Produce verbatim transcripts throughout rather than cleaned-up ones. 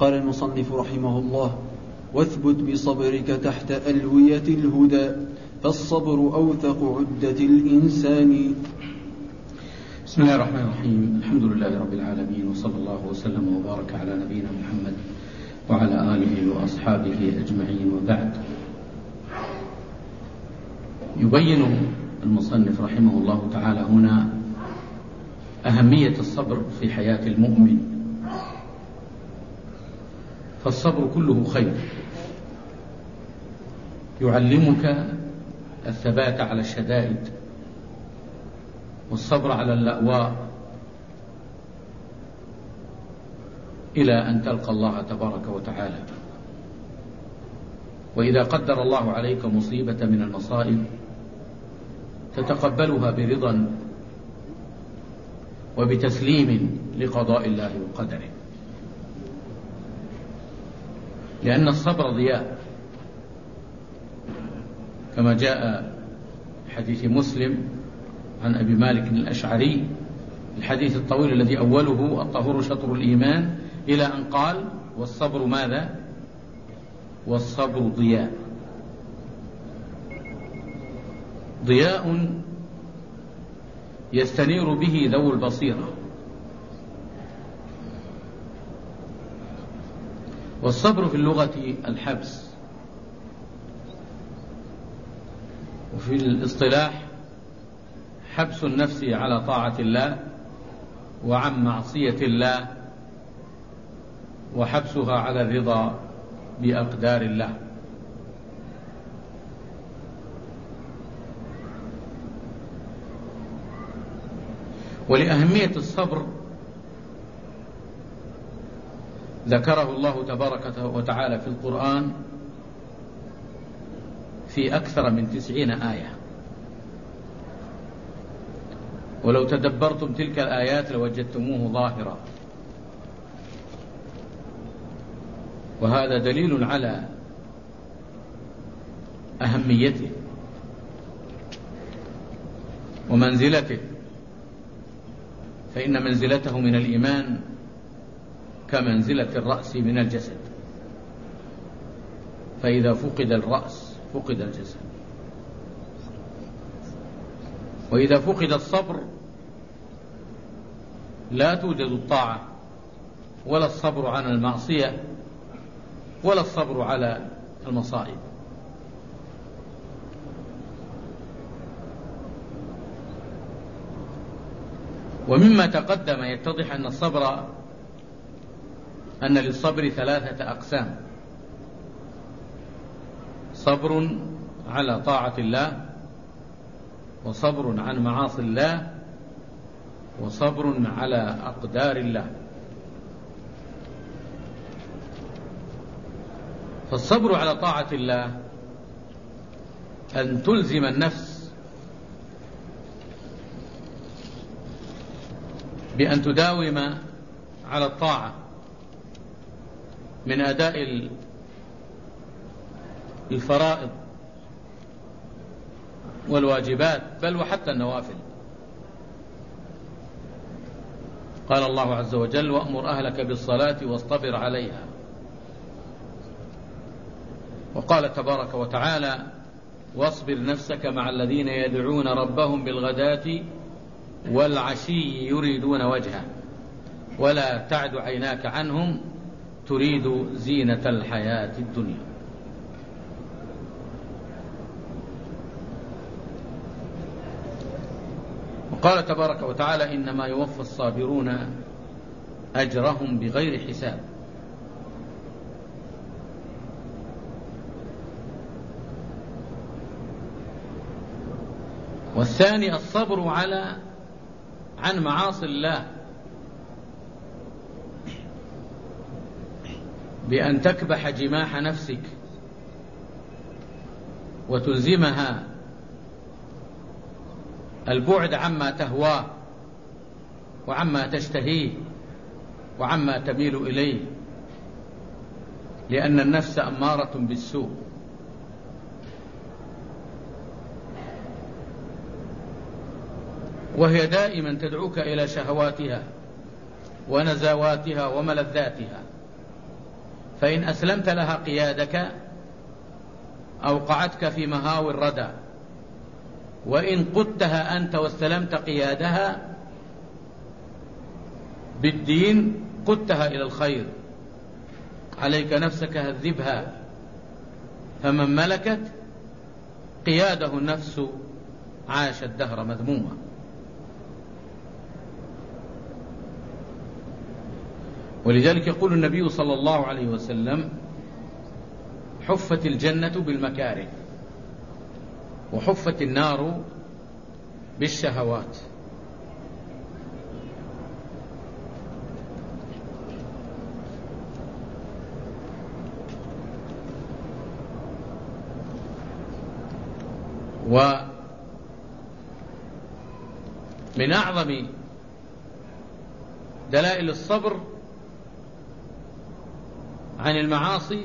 قال المصنف رحمه الله: واثبت بصبرك تحت ألوية الهدى، فالصبر أوثق عدة الإنسان. بسم الله الرحمن الرحيم. الحمد لله رب العالمين، وصلى الله وسلم وبارك على نبينا محمد وعلى آله وأصحابه أجمعين، وبعد. يبين المصنف رحمه الله تعالى هنا أهمية الصبر في حياة المؤمن، فالصبر كله خير، يعلمك الثبات على الشدائد والصبر على اللأواء إلى أن تلقى الله تبارك وتعالى. وإذا قدر الله عليك مصيبة من المصائب تتقبلها برضا وبتسليم لقضاء الله وقدره، لأن الصبر ضياء، كما جاء حديث مسلم عن أبي مالك الأشعري، الحديث الطويل الذي أوله الطهور شطر الإيمان، إلى أن قال: والصبر ماذا؟ والصبر ضياء. ضياء يستنير به ذو البصيرة. والصبر في اللغة الحبس، وفي الاصطلاح حبس النفس على طاعة الله وعن معصية الله، وحبسها على الرضا بأقدار الله. ولأهمية الصبر ذكره الله تبارك وتعالى في القرآن في أكثر من تسعين آية، ولو تدبرتم تلك الآيات لوجدتموه ظاهرا، وهذا دليل على أهميته ومنزلته، فإن منزلته من الإيمان كمنزلة الرأس من الجسد، فإذا فقد الرأس فقد الجسد، وإذا فقد الصبر لا توجد الطاعة ولا الصبر عن المعصية ولا الصبر على المصائب. ومما تقدم يتضح أن الصبر أن للصبر ثلاثة أقسام: صبر على طاعة الله، وصبر عن معاصي الله، وصبر على أقدار الله. فالصبر على طاعة الله أن تلزم النفس بأن تداوم على الطاعة من أداء الفرائض والواجبات، بل وحتى النوافل. قال الله عز وجل: وأمر أهلك بالصلاة واصطبر عليها. وقال تبارك وتعالى: واصبر نفسك مع الذين يدعون ربهم بالغداة والعشي يريدون وجهه ولا تعد عيناك عنهم تريد زينة الحياة الدنيا. وقال تبارك وتعالى: إنما يوفى الصابرون أجرهم بغير حساب. والثاني الصبر على عن معاصي الله، بأن تكبح جماح نفسك وتلزمها البعد عما تهواه وعما تشتهيه وعما تميل إليه، لأن النفس أمارة بالسوء. وهي دائما تدعوك إلى شهواتها ونزواتها وملذاتها، فإن أسلمت لها قيادك أوقعتك في مهاوي الردى، وإن قدتها أنت واستلمت قيادها بالدين قدتها إلى الخير. عليك نفسك هذبها، فمن ملكت قياده النفس عاش الدهر مذموما. ولذلك يقول النبي صلى الله عليه وسلم: حفت الجنة بالمكاره وحفت النار بالشهوات. ومن أعظم دلائل الصبر عن المعاصي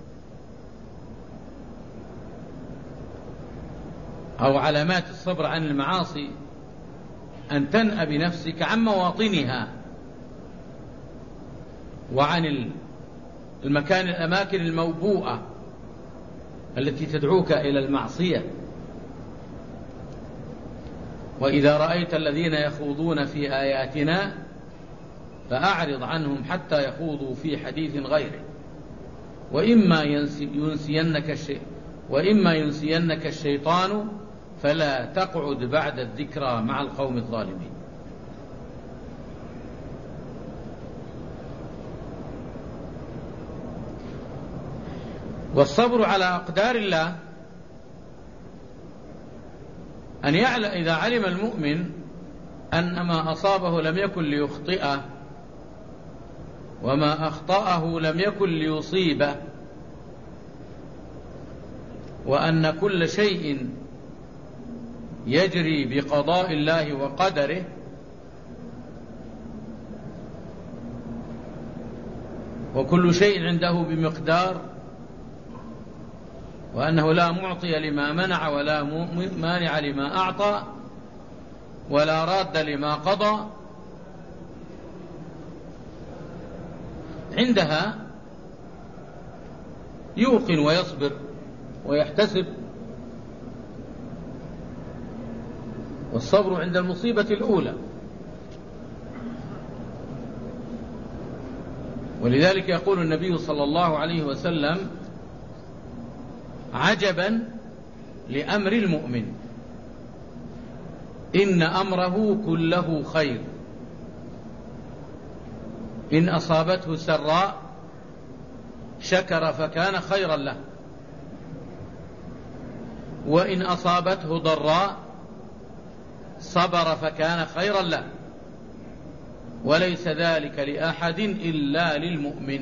أو علامات الصبر عن المعاصي أن تنأى بنفسك عن مواطنها وعن المكان الأماكن الموبوءة التي تدعوك إلى المعصية. وإذا رأيت الذين يخوضون في آياتنا فأعرض عنهم حتى يخوضوا في حديث غيره، وإما ينسينك الشيء وإما ينسينك الشيطان فلا تقعد بعد الذكرى مع القوم الظالمين. والصبر على أقدار الله أن يعلم إذا علم المؤمن أن ما أصابه لم يكن ليخطئه وما أخطأه لم يكن ليصيبه، وأن كل شيء يجري بقضاء الله وقدره، وكل شيء عنده بمقدار، وأنه لا معطي لما منع ولا مانع لما أعطى ولا راد لما قضى، عندها يوقن ويصبر ويحتسب. والصبر عند المصيبة الأولى. ولذلك يقول النبي صلى الله عليه وسلم: عجبا لأمر المؤمن إن أمره كله خير، إن أصابته سراء شكر فكان خيرا له، وإن أصابته ضراء صبر فكان خيرا له، وليس ذلك لأحد إلا للمؤمن.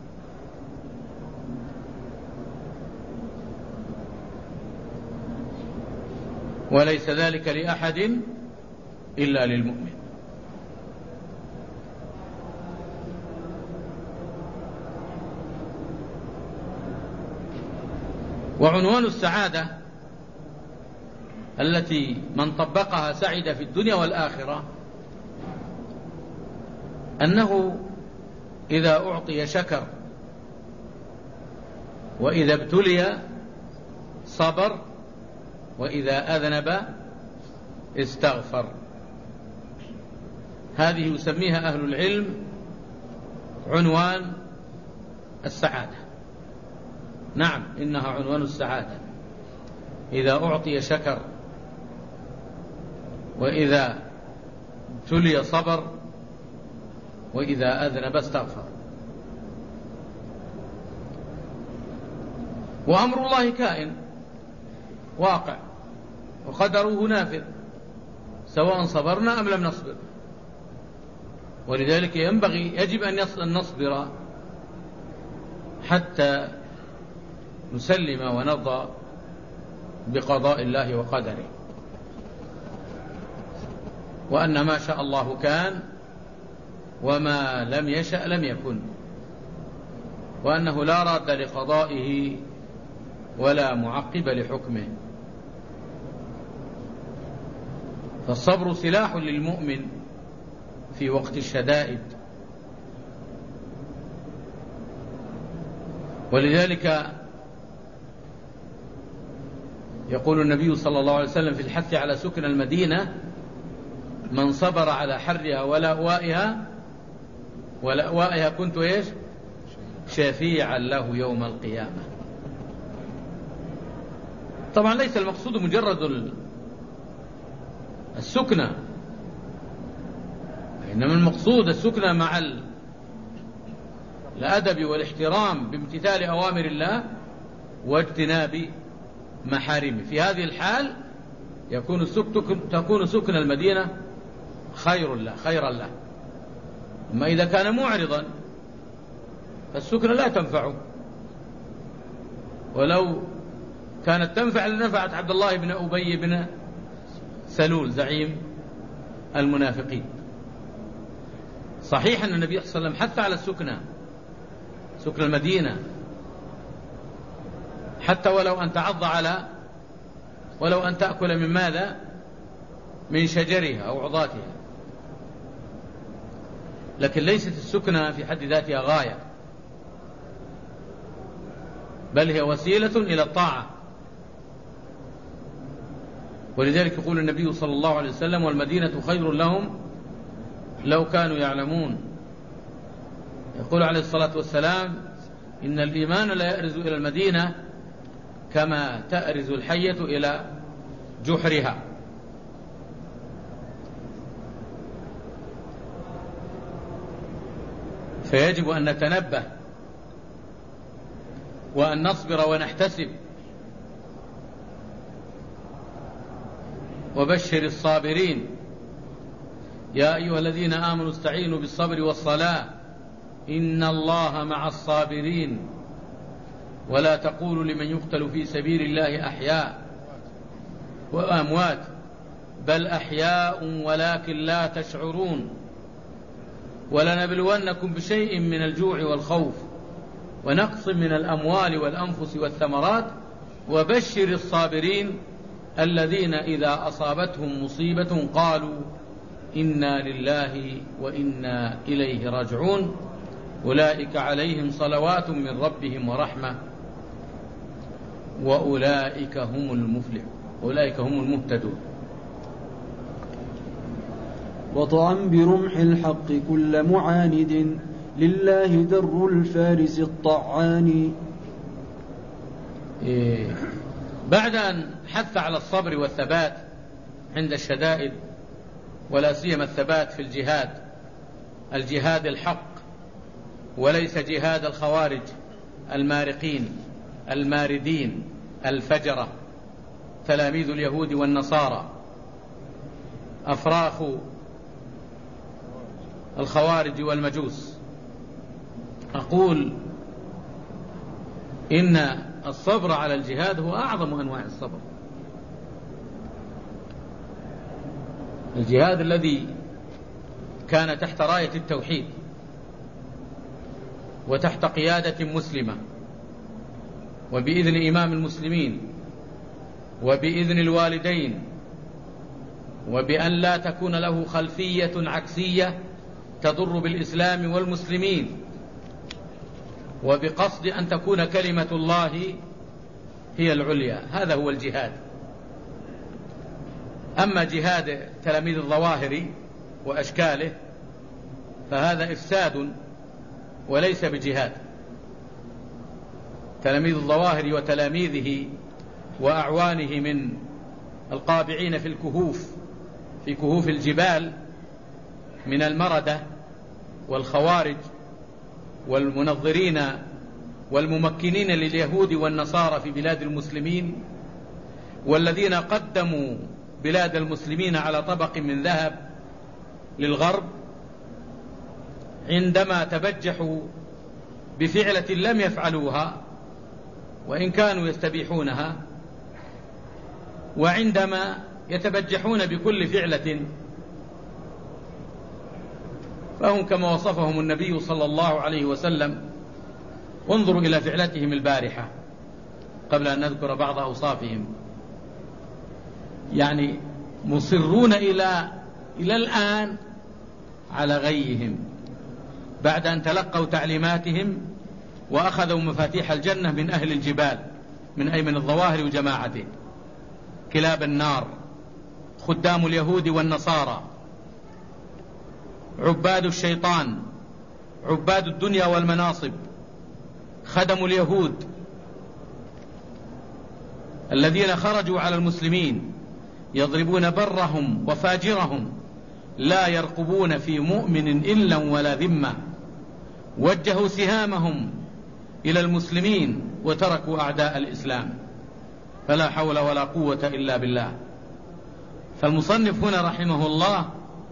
وليس ذلك لأحد إلا للمؤمن. وعنوان السعادة التي من طبقها سعد في الدنيا والآخرة أنه إذا أعطي شكر، وإذا ابتلي صبر، وإذا أذنب استغفر. هذه يسميها أهل العلم عنوان السعادة. نعم، إنها عنوان السعادة. إذا أعطي شكر، وإذا ابتلي صبر، وإذا أذنب استغفر. وأمر الله كائن واقع، وقدره نافذ، سواء صبرنا أم لم نصبر. ولذلك ينبغي يجب أن نصبر حتى نسلم ونرضى بقضاء الله وقدره، وأن ما شاء الله كان وما لم يشأ لم يكن، وأنه لا راد لقضائه ولا معقب لحكمه. فالصبر سلاح للمؤمن في وقت الشدائد، ولذلك يقول النبي صلى الله عليه وسلم في الحث على سكن المدينة: من صبر على حرها ولأوائها ولأوائها كنت إيش شفيعا له يوم القيامة. طبعا ليس المقصود مجرد السكنة، إنما المقصود السكنة مع الأدب والاحترام بامتثال أوامر الله واجتناب محارمه. في هذه الحال يكون تكون سكن المدينة خير له خيرا له. أما إذا كان معرضا فالسكنة لا تنفعه، ولو كانت تنفع لنفعت عبد الله بن أبي بن سلول زعيم المنافقين. صحيح أن النبي صلى الله عليه وسلم حث على السكنة، سكن المدينة، حتى ولو أن تعض على ولو أن تأكل من ماذا من شجرها أو عضاتها، لكن ليست السكنة في حد ذاتها غاية، بل هي وسيلة إلى الطاعة. ولذلك يقول النبي صلى الله عليه وسلم: والمدينة خير لهم لو كانوا يعلمون. يقول عليه الصلاة والسلام: إن الإيمان لا يأرز إلى المدينة كما تأرز الحية إلى جحرها. فيجب أن نتنبه وأن نصبر ونحتسب. وبشر الصابرين: يا أيها الذين آمنوا استعينوا بالصبر والصلاة إن الله مع الصابرين ولا تقولوا لمن يقتل في سبيل الله أحياء وأموات بل أحياء ولكن لا تشعرون ولنبلونكم بشيء من الجوع والخوف ونقص من الأموال والأنفس والثمرات وبشر الصابرين الذين إذا أصابتهم مصيبة قالوا إنا لله وإنا إليه راجعون أولئك عليهم صلوات من ربهم ورحمة وأولئك هم المفلحون أولئك هم المهتدون. وطعن برمح الحق كل معاند لله در الفارس الطعان. إيه بعد أن حث على الصبر والثبات عند الشدائد ولا سيما الثبات في الجهاد الجهاد الحق وليس جهاد الخوارج المارقين الماردين الفجرة تلاميذ اليهود والنصارى أفراخ الخوارج والمجوس، أقول إن الصبر على الجهاد هو أعظم أنواع الصبر. الجهاد الذي كان تحت راية التوحيد وتحت قيادة مسلمة وبإذن إمام المسلمين وبإذن الوالدين وبأن لا تكون له خلفية عكسية تضر بالإسلام والمسلمين وبقصد أن تكون كلمة الله هي العليا، هذا هو الجهاد. أما جهاد تلاميذ الظواهر وأشكاله فهذا إفساد وليس بجهاد. تلاميذ الظواهر وتلاميذه وأعوانه من القابعين في الكهوف في كهوف الجبال من المردة والخوارج والمنظرين والممكنين لليهود والنصارى في بلاد المسلمين والذين قدموا بلاد المسلمين على طبق من ذهب للغرب عندما تبجحوا بفعلة لم يفعلوها وإن كانوا يستبيحونها، وعندما يتبجحون بكل فعلة فهم كما وصفهم النبي صلى الله عليه وسلم. وانظروا إلى فعلتهم البارحة قبل أن نذكر بعض أوصافهم، يعني مصرون إلى إلى الآن على غيهم بعد أن تلقوا تعليماتهم وأخذوا مفاتيح الجنة من أهل الجبال، من أيمن الظواهر وجماعته، كلاب النار، خدام اليهود والنصارى، عباد الشيطان، عباد الدنيا والمناصب، خدم اليهود الذين خرجوا على المسلمين يضربون برهم وفاجرهم، لا يرقبون في مؤمن إلا ولا ذمة، وجهوا سهامهم إلى المسلمين وتركوا أعداء الإسلام، فلا حول ولا قوة إلا بالله. فالمصنف هنا رحمه الله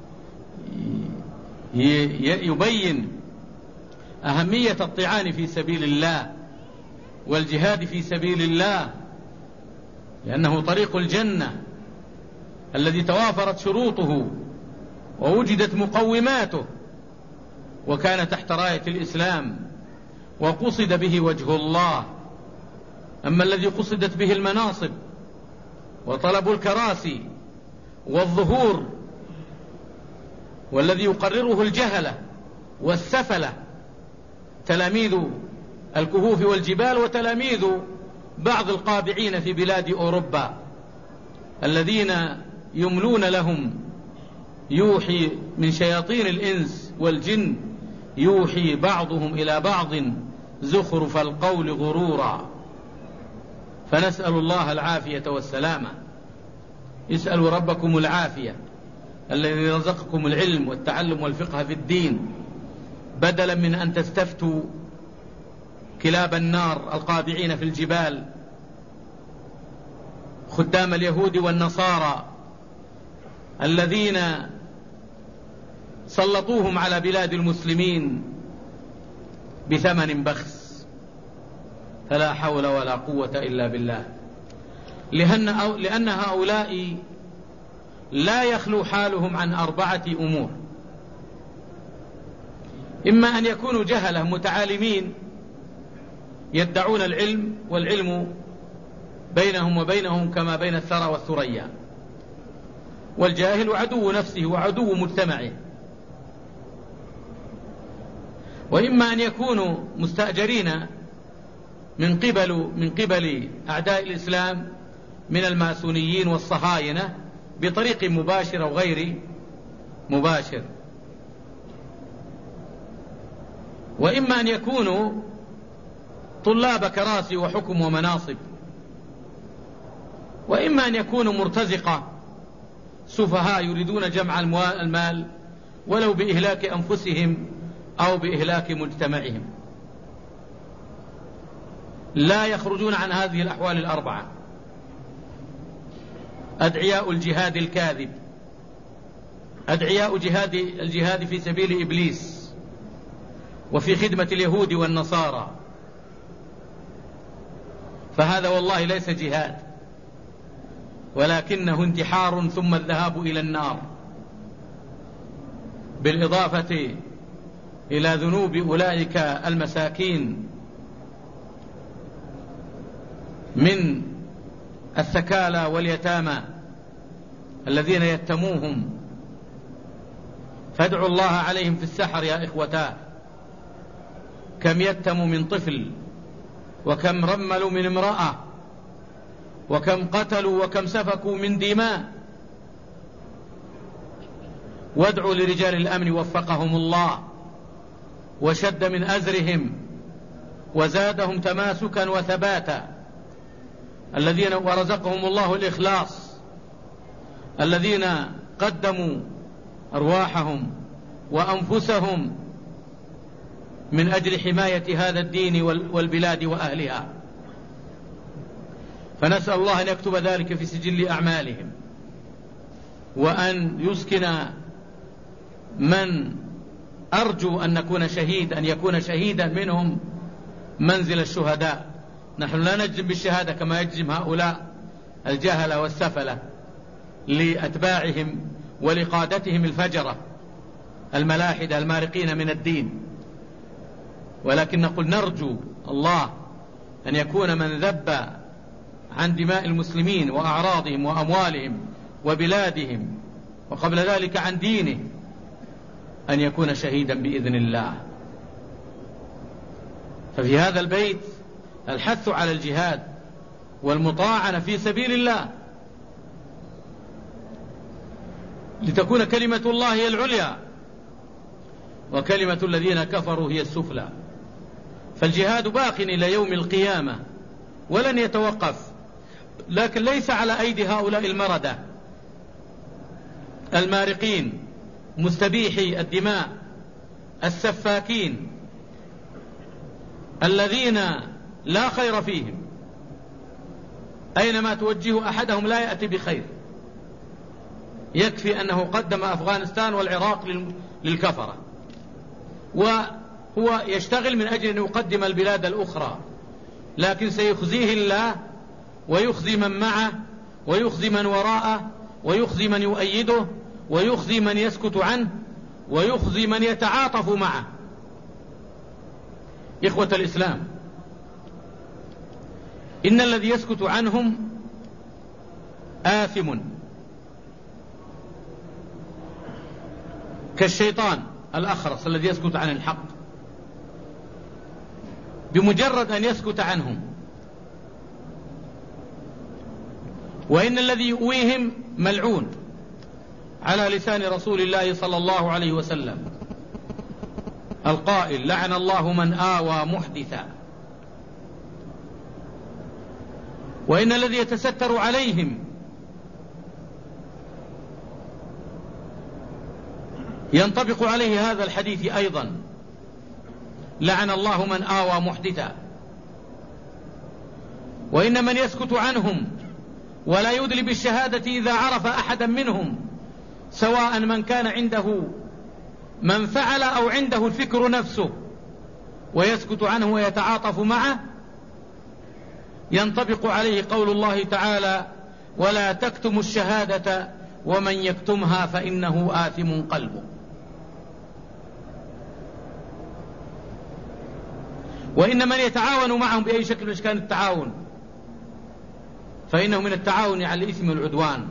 يبين أهمية الطعان في سبيل الله والجهاد في سبيل الله، لأنه طريق الجنة الذي توافرت شروطه ووجدت مقوماته، وكان تحت راية الإسلام وقصد به وجه الله. أما الذي قصدت به المناصب وطلب الكراسي والظهور، والذي يقرره الجهلة والسفلة، تلاميذ الكهوف والجبال وتلاميذ بعض القابعين في بلاد أوروبا الذين يملون لهم، يوحي من شياطين الإنس والجن يوحي بعضهم إلى بعض زخرف القول غرورا. فنسأل الله العافية والسلامة. اسألوا ربكم العافية الذي رزقكم العلم والتعلم والفقه في الدين، بدلا من أن تستفتوا كلاب النار القابعين في الجبال، خدام اليهود والنصارى الذين سلطوهم على بلاد المسلمين بثمن بخس. فلا حول ولا قوة إلا بالله، لأن هؤلاء لا يخلو حالهم عن أربعة أمور: إما أن يكونوا جهلة متعالمين يدعون العلم، والعلم بينهم وبينهم كما بين الثرى والثريا، والجاهل عدو نفسه وعدو مجتمعه. وإما أن يكونوا مستأجرين من قبل من قبل أعداء الإسلام من الماسونيين والصهاينة بطريق مباشر أو غير مباشر. وإما أن يكونوا طلاب كراسي وحكم ومناصب. وإما أن يكونوا مرتزقة سفهاء يريدون جمع المال ولو بإهلاك أنفسهم أو بإهلاك مجتمعهم. لا يخرجون عن هذه الأحوال الأربعة. أدعياء الجهاد الكاذب، أدعياء جهاد الجهاد في سبيل إبليس وفي خدمة اليهود والنصارى، فهذا والله ليس جهاد، ولكنه انتحار ثم الذهاب إلى النار، بالإضافة إلى ذنوب أولئك المساكين من الثكالى واليتامى الذين يتموهم. فادعوا الله عليهم في السحر يا إخوتاه. كم يتموا من طفل، وكم رملوا من امرأة، وكم قتلوا وكم سفكوا من دماء. وادعوا لرجال الأمن وفقهم الله وشد من أزرهم وزادهم تماسكا وثباتا، الذين ورزقهم الله الإخلاص، الذين قدموا أرواحهم وأنفسهم من أجل حماية هذا الدين والبلاد وأهلها. فنسأل الله أن يكتب ذلك في سجل أعمالهم، وأن يسكن من أرجو أن نكون شهيد أن يكون شهيدا منهم منزل الشهداء. نحن لا نجزم بالشهادة كما يجزم هؤلاء الجهلة والسفلة لأتباعهم ولقادتهم الفجرة الملاحدة المارقين من الدين، ولكن نقول نرجو الله أن يكون من ذب عن دماء المسلمين وأعراضهم وأموالهم وبلادهم وقبل ذلك عن دينه أن يكون شهيدا بإذن الله. ففي هذا البيت الحث على الجهاد والمطاعنة في سبيل الله لتكون كلمة الله هي العليا وكلمة الذين كفروا هي السفلى. فالجهاد باق إلى يوم القيامة ولن يتوقف، لكن ليس على أيدي هؤلاء المردة المارقين مستبيحي الدماء السفاكين الذين لا خير فيهم، أينما توجه أحدهم لا يأتي بخير. يكفي أنه قدم أفغانستان والعراق للكفرة، وهو يشتغل من أجل أن يقدم البلاد الأخرى، لكن سيخزيه الله ويخزي من معه ويخزي من وراءه ويخزي من يؤيده ويخزي من يسكت عنه ويخزي من يتعاطف معه. إخوة الإسلام، إن الذي يسكت عنهم آثم كالشيطان الأخرس الذي يسكت عن الحق بمجرد أن يسكت عنهم، وإن الذي يؤويهم ملعون على لسان رسول الله صلى الله عليه وسلم القائل: لعن الله من آوى محدثا. وإن الذي يتستر عليهم ينطبق عليه هذا الحديث أيضا: لعن الله من آوى محدثا. وإن من يسكت عنهم ولا يدلي بالشهادة إذا عرف أحدا منهم، سواء من كان عنده من فعل أو عنده الفكر نفسه، ويسكت عنه ويتعاطف معه، ينطبق عليه قول الله تعالى: ولا تكتموا الشهادة ومن يكتمها فإنه آثم قلبه. وإن من يتعاون معهم بأي شكل من أشكال التعاون فإنه من التعاون على الإثم والعدوان.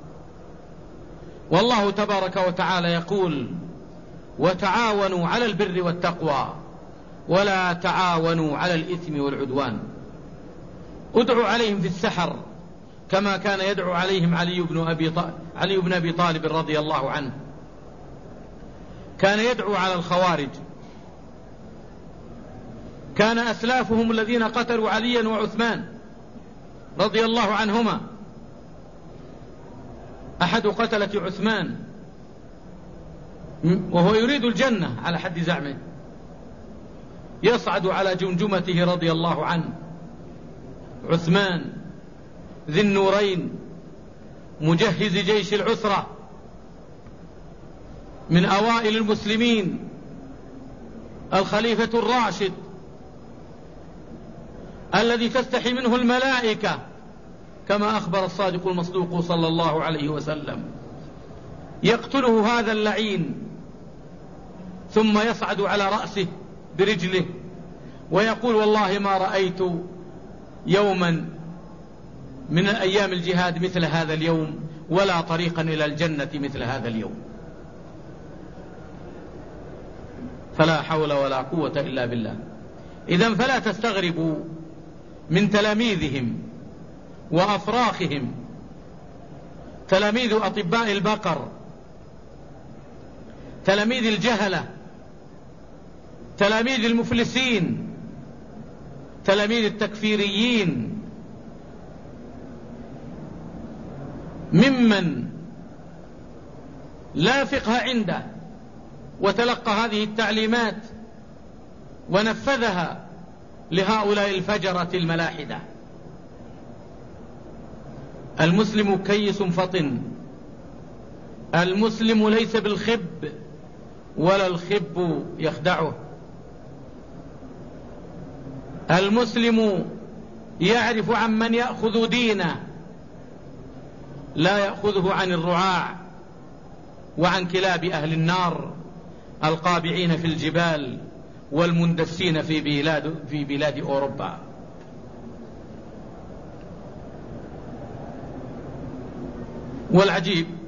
والله تبارك وتعالى يقول: وتعاونوا على البر والتقوى ولا تعاونوا على الإثم والعدوان. ادعوا عليهم في السحر كما كان يدعو عليهم علي بن أبي طالب, علي بن أبي طالب رضي الله عنه. كان يدعو على الخوارج. كان أسلافهم الذين قتلوا عليا وعثمان رضي الله عنهما، أحد قتلة عثمان وهو يريد الجنة على حد زعمه، يصعد على جمجمته رضي الله عنه عثمان ذي النورين مجهز جيش العسرة من أوائل المسلمين، الخليفة الراشد الذي تستحي منه الملائكة كما أخبر الصادق المصدوق صلى الله عليه وسلم. يقتله هذا اللعين ثم يصعد على رأسه برجله ويقول: والله ما رأيت يوما من أيام الجهاد مثل هذا اليوم، ولا طريقا إلى الجنة مثل هذا اليوم. فلا حول ولا قوة إلا بالله. إذن فلا تستغربوا من تلاميذهم وأفراخهم، تلاميذ أطباء البقر، تلاميذ الجهلة، تلاميذ المفلسين، تلاميذ التكفيريين، ممن لا فقه عنده وتلقى هذه التعليمات ونفذها لهؤلاء الفجرة الملاحدة. المسلم كيس فطن، المسلم ليس بالخب ولا الخب يخدعه. المسلم يعرف عن من يأخذ دينه، لا يأخذه عن الرعاع وعن كلاب أهل النار القابعين في الجبال والمندسين في بلاد, في بلاد أوروبا. والعجيب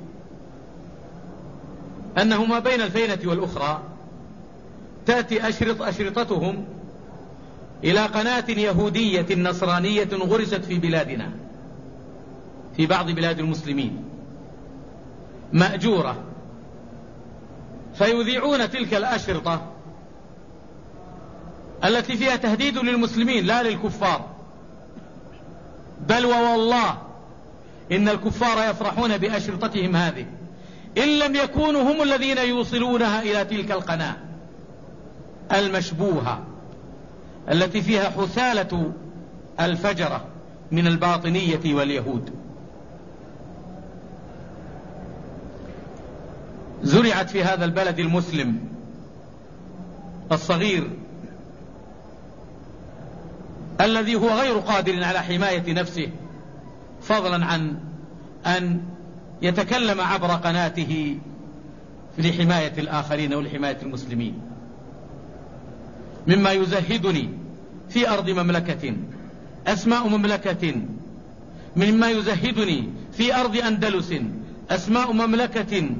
أنه ما بين الفينة والأخرى تأتي أشرط أشرطتهم إلى قناة يهودية نصرانية غرست في بلادنا، في بعض بلاد المسلمين، مأجورة، فيذيعون تلك الأشرطة التي فيها تهديد للمسلمين لا للكفار، بل ووالله إن الكفار يفرحون بأشرطتهم هذه إن لم يكونوا هم الذين يوصلونها إلى تلك القناة المشبوهة التي فيها حثالة الفجرة من الباطنية واليهود. زرعت في هذا البلد المسلم الصغير الذي هو غير قادر على حماية نفسه، فضلا عن أن يتكلم عبر قناته لحماية الآخرين ولحماية المسلمين، مما يزهدني في أرض مملكة أسماء مملكة، مما يزهدني في أرض أندلس أسماء مملكة،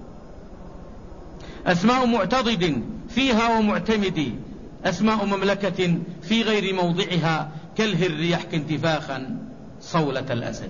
أسماء معتضد فيها ومعتمد، أسماء مملكة في غير موضعها كالهر يحكي انتفاخا صولة الأسد.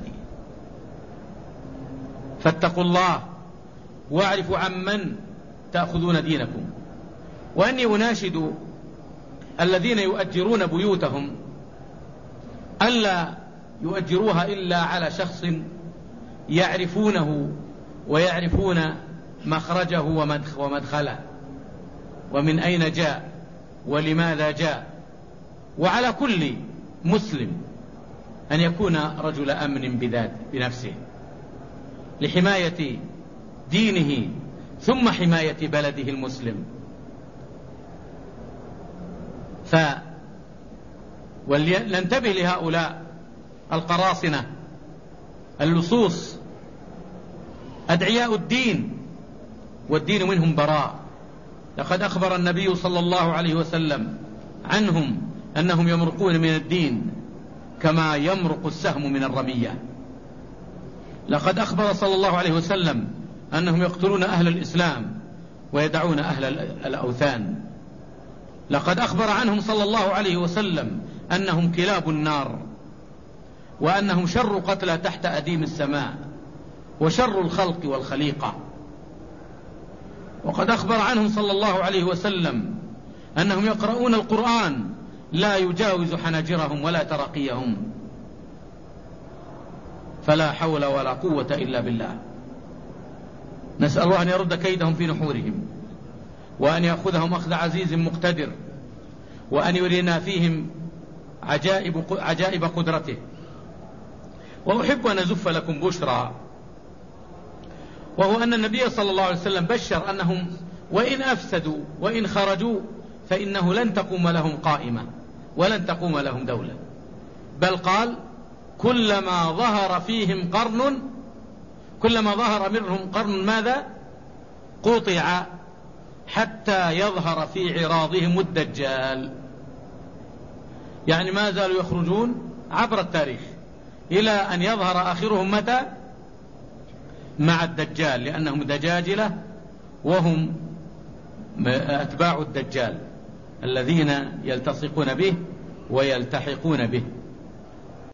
فاتقوا الله واعرفوا عمن تأخذون دينكم. وأني أناشد الذين يؤجرون بيوتهم ألا يؤجروها إلا على شخص يعرفونه ويعرفون مخرجه ومدخله ومن أين جاء ولماذا جاء. وعلى كل مسلم أن يكون رجل أمن بذات بنفسه لحماية دينه ثم حماية بلده المسلم. فلننتبه لهؤلاء القراصنة اللصوص أدعياء الدين والدين منهم براء. لقد أخبر النبي صلى الله عليه وسلم عنهم أنهم يمرقون من الدين كما يمرق السهم من الرمية. لقد أخبر صلى الله عليه وسلم أنهم يقتلون أهل الإسلام ويدعون أهل الأوثان. لقد أخبر عنهم صلى الله عليه وسلم أنهم كلاب النار وأنهم شر قتلى تحت أديم السماء وشر الخلق والخليقة. وقد أخبر عنهم صلى الله عليه وسلم أنهم يقرؤون القرآن لا يجاوز حناجرهم ولا ترقيهم. فلا حول ولا قوة إلا بالله. نسأل الله أن يرد كيدهم في نحورهم وأن يأخذهم أخذ عزيز مقتدر وأن يرينا فيهم عجائب, عجائب قدرته. وأحب أن أزف لكم بشرى، وهو أن النبي صلى الله عليه وسلم بشر أنهم وإن أفسدوا وإن خرجوا فإنه لن تقوم لهم قائمة ولن تقوم لهم دولة، بل قال كلما ظهر فيهم قرن كلما ظهر منهم قرن ماذا؟ قطع حتى يظهر في عراضهم الدجال. يعني ما زالوا يخرجون عبر التاريخ إلى أن يظهر آخرهم متى؟ مع الدجال، لأنهم دجاجلة وهم أتباع الدجال الذين يلتصقون به ويلتحقون به.